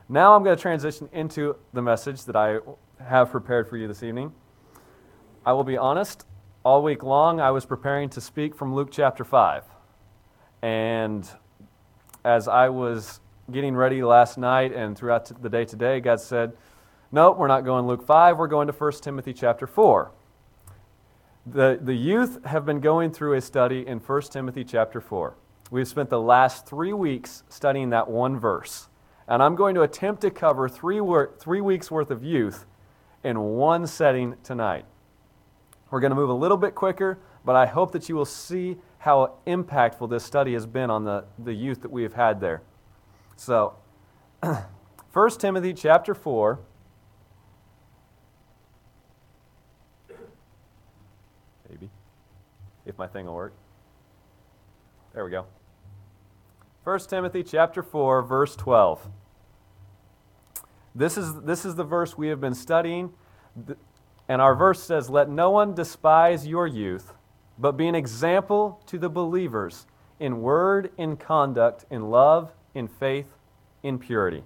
Now I'm going to transition into the message that I have prepared for you this evening. I will be honest, all week long I was preparing to speak from Luke chapter 5. And as I was getting ready last night and throughout the day today, God said, nope, we're not going Luke 5, we're going to 1 Timothy chapter 4. The youth have been going through a study in 1 Timothy chapter 4. We've spent the last 3 weeks studying that one verse. And I'm going to attempt to cover 3 weeks worth of youth in one setting tonight. We're going to move a little bit quicker, but I hope that you will see how impactful this study has been on the youth that we have had there. So, 1 Timothy chapter 4. Maybe, if my thing will work. There we go. 1 Timothy chapter 4, verse 12. This is the verse we have been studying, and our verse says, "Let no one despise your youth, but be an example to the believers in word, in conduct, in love, in faith, in purity."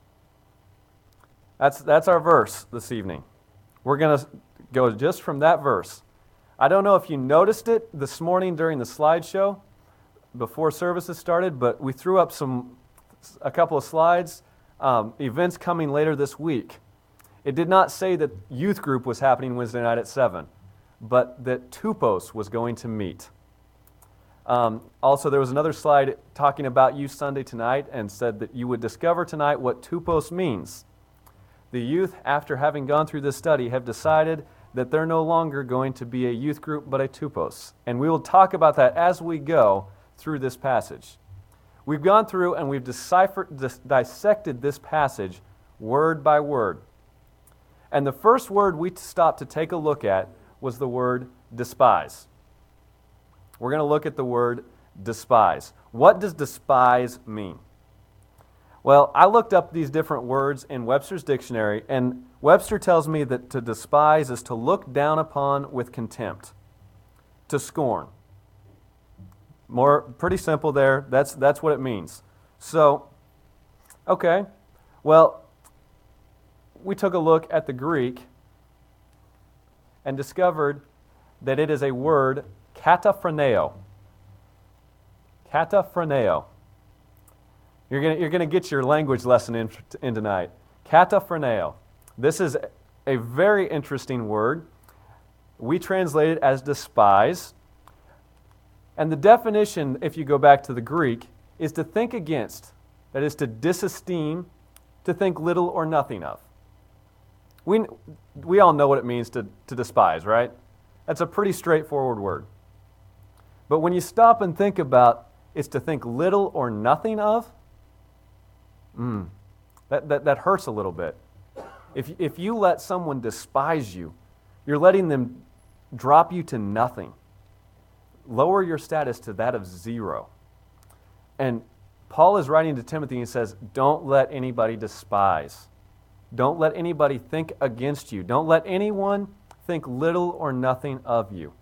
That's our verse this evening. We're going to go just from that verse. I don't know if you noticed it this morning during the slideshow before services started, but we threw up a couple of slides, events coming later this week. It did not say that youth group was happening Wednesday night at 7, but that Tupos was going to meet. Also, there was another slide talking about Youth Sunday tonight and said that you would discover tonight what Tupos means. The youth, after having gone through this study, have decided that they're no longer going to be a youth group, but a Tupos. And we will talk about that as we go through this passage. We've gone through and we've dissected this passage word by word. And the first word we stopped to take a look at was the word despise. We're going to look at the word despise. What does despise mean? Well, I looked up these different words in Webster's dictionary, and Webster tells me that to despise is to look down upon with contempt, to scorn. Pretty simple there. That's what it means. So, okay, well, we took a look at the Greek and discovered that it is a word, kataphroneo. Kataphroneo. You're gonna get your language lesson in tonight. Kataphroneo. This is a very interesting word. We translate it as despise. And the definition, if you go back to the Greek, is to think against, that is to disesteem, to think little or nothing of. We all know what it means to despise, right? That's a pretty straightforward word. But when you stop and think about it's to think little or nothing of, that hurts a little bit. If you let someone despise you, you're letting them drop you to nothing. Lower your status to that of 0. And Paul is writing to Timothy and says, don't let anybody despise. Don't let anybody think against you. Don't let anyone think little or nothing of you.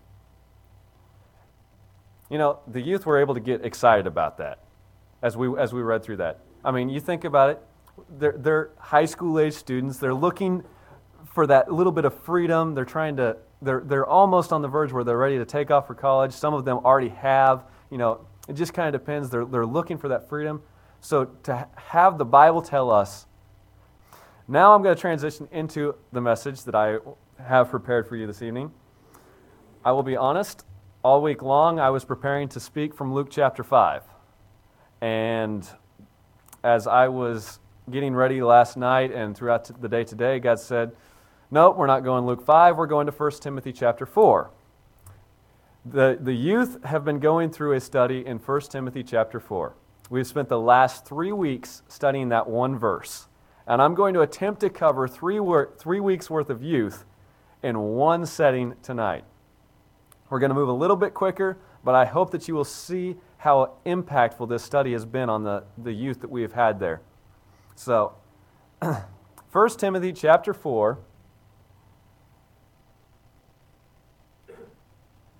You know, the youth were able to get excited about that as we read through that. I mean, you think about it, they're high school age students. They're looking for that little bit of freedom. They're almost on the verge where they're ready to take off for college. Some of them already have, it just kind of depends. They're looking for that freedom. So to have the Bible tell us, now I'm going to transition into the message that I have prepared for you this evening. I will be honest, all week long I was preparing to speak from Luke chapter 5. And as I was getting ready last night and throughout the day today, God said, nope, we're not going Luke 5, we're going to 1 Timothy chapter 4. The youth have been going through a study in 1 Timothy chapter 4. We've spent the last 3 weeks studying that one verse. And I'm going to attempt to cover 3 weeks worth of youth in one setting tonight. We're going to move a little bit quicker, but I hope that you will see how impactful this study has been on the youth that we have had there. So, 1 Timothy chapter 4.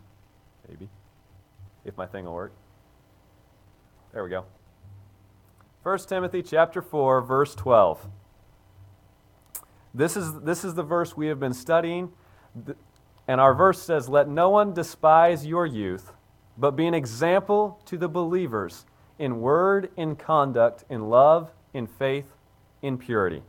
Maybe, if my thing will work. There we go. 1 Timothy chapter 4, verse 12. This is the verse we have been studying, and our verse says, "Let no one despise your youth, but be an example to the believers in word, in conduct, in love, in faith, in purity."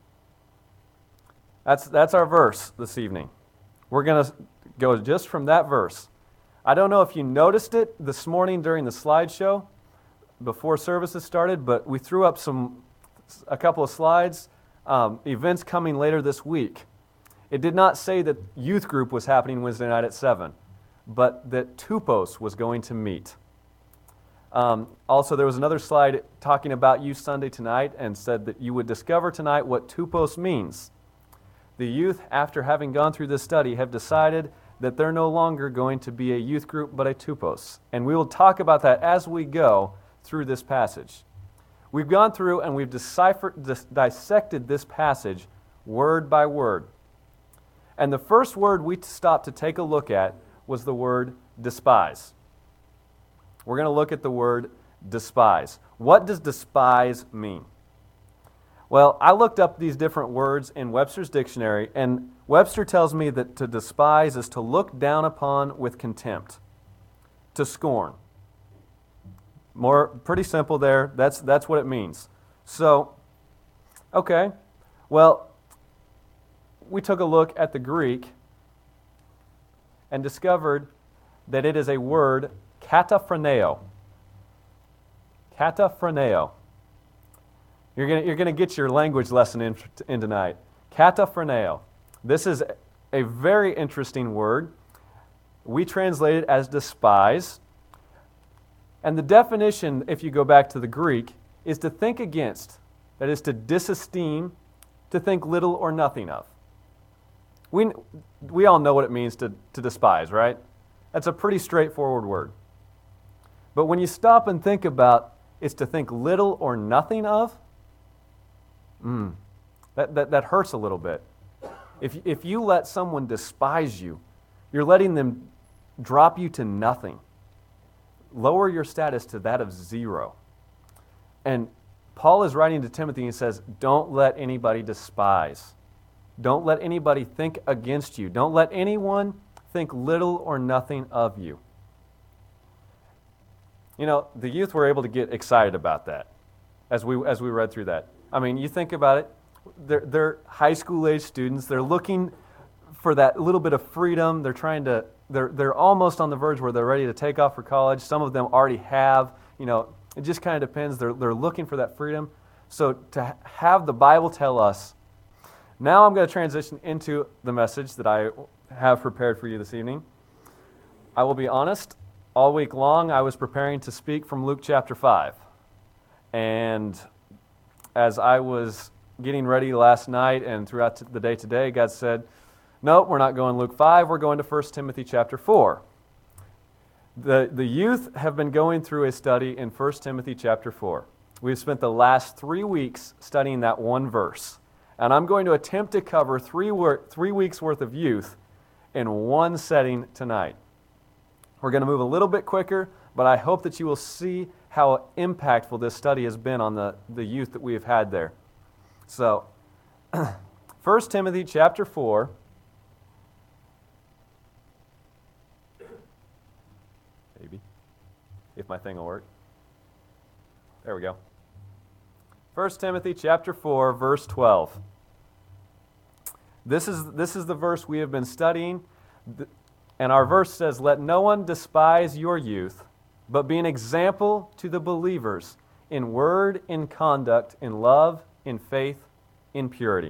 That's our verse this evening. We're going to go just from that verse. I don't know if you noticed it this morning during the slideshow before services started, but we threw up a couple of slides, events coming later this week. It did not say that youth group was happening Wednesday night at 7, but that Tupos was going to meet. Also, there was another slide talking about Youth Sunday tonight and said that you would discover tonight what Tupos means. The youth, after having gone through this study, have decided that they're no longer going to be a youth group, but a Tupos. And we will talk about that as we go through this passage. We've gone through and we've dissected this passage word by word. And the first word we stopped to take a look at was the word despise. We're going to look at the word despise. What does despise mean? Well, I looked up these different words in Webster's dictionary, and Webster tells me that to despise is to look down upon with contempt, to scorn. Pretty simple there. That's what it means. So, okay, well, we took a look at the Greek and discovered that it is a word, kataphroneo. Kataphroneo. You're gonna get your language lesson in tonight. Kataphroneo. This is a very interesting word. We translate it as despise. And the definition, if you go back to the Greek, is to think against. That is to disesteem, to think little or nothing of. We all know what it means to despise, right? That's a pretty straightforward word. But when you stop and think about it's to think little or nothing of, that hurts a little bit. If you let someone despise you, you're letting them drop you to nothing. Lower your status to that of zero. And Paul is writing to Timothy and says, don't let anybody despise. Don't let anybody think against you. Don't let anyone think little or nothing of you. You know, the youth were able to get excited about that as we read through that. I mean, you think about it, they're high school age students. They're looking for that little bit of freedom. They're almost on the verge where they're ready to take off for college. Some of them already have, it just kind of depends. They're looking for that freedom. So to have the Bible tell us, now I'm going to transition into the message that I have prepared for you this evening. I will be honest, all week long I was preparing to speak from Luke chapter 5. And as I was getting ready last night and throughout the day today, God said, nope, we're not going Luke 5, we're going to 1 Timothy chapter 4. The youth have been going through a study in 1 Timothy chapter 4. We've spent the last 3 weeks studying that one verse. And I'm going to attempt to cover 3 weeks worth of youth in one setting tonight. We're going to move a little bit quicker, but I hope that you will see how impactful this study has been on the youth that we have had there. So, 1 Timothy chapter 4. Maybe, if my thing will work. There we go. 1 Timothy chapter 4, verse 12. This is the verse we have been studying, and our verse says, "Let no one despise your youth, but be an example to the believers in word, in conduct, in love, in faith, in purity."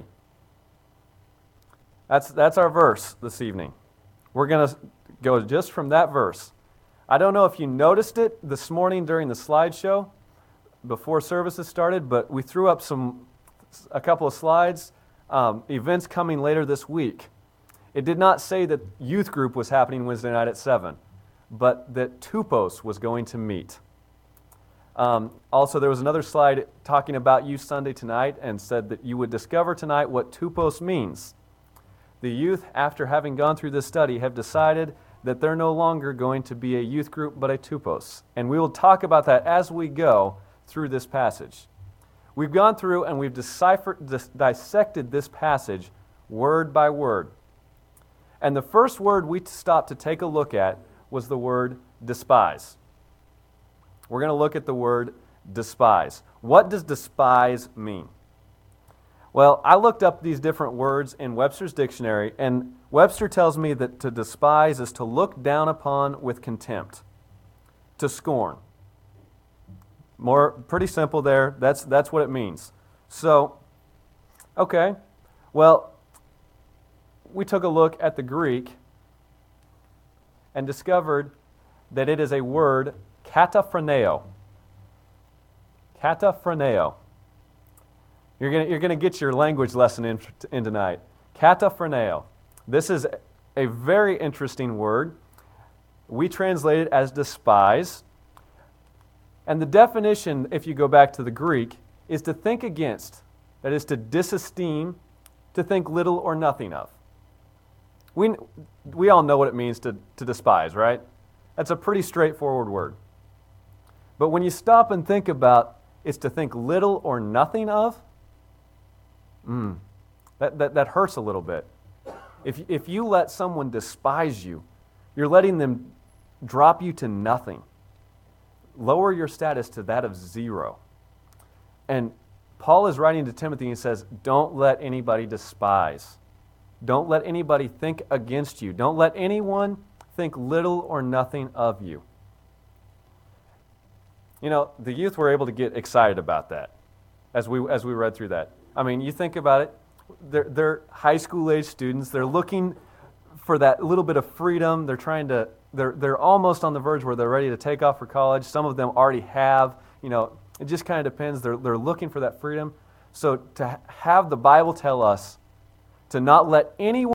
That's our verse this evening. We're going to go just from that verse. I don't know if you noticed it this morning during the slideshow before services started, but we threw up a couple of slides, events coming later this week. It did not say that youth group was happening Wednesday night at 7, but that Tupos was going to meet. Also, there was another slide talking about Youth Sunday tonight and said that you would discover tonight what Tupos means. The youth, after having gone through this study, have decided that they're no longer going to be a youth group, but a Tupos. And we will talk about that as we go through this passage. We've gone through and we've dissected this passage word by word. And the first word we stopped to take a look at was the word despise. We're going to look at the word despise. What does despise mean? Well, I looked up these different words in Webster's dictionary, and Webster tells me that to despise is to look down upon with contempt, to scorn. Pretty simple there. That's what it means. So, okay, well, we took a look at the Greek and discovered that it is a word, kataphroneo. Kataphroneo. You're gonna get your language lesson in tonight. Kataphroneo. This is a very interesting word. We translate it as despise. And the definition, if you go back to the Greek, is to think against. That is to disesteem, to think little or nothing of. We all know what it means to despise, right? That's a pretty straightforward word. But when you stop and think about it's to think little or nothing of, that hurts a little bit. If you let someone despise you, you're letting them drop you to nothing. Lower your status to that of zero. And Paul is writing to Timothy and he says, don't let anybody despise. Don't let anybody think against you. Don't let anyone think little or nothing of you. You know, the youth were able to get excited about that as we read through that. I mean, you think about it, they're high school age students. They're looking for that little bit of freedom. They're almost on the verge where they're ready to take off for college. Some of them already have, it just kind of depends. They're looking for that freedom. So to have the Bible tell us to not let anyone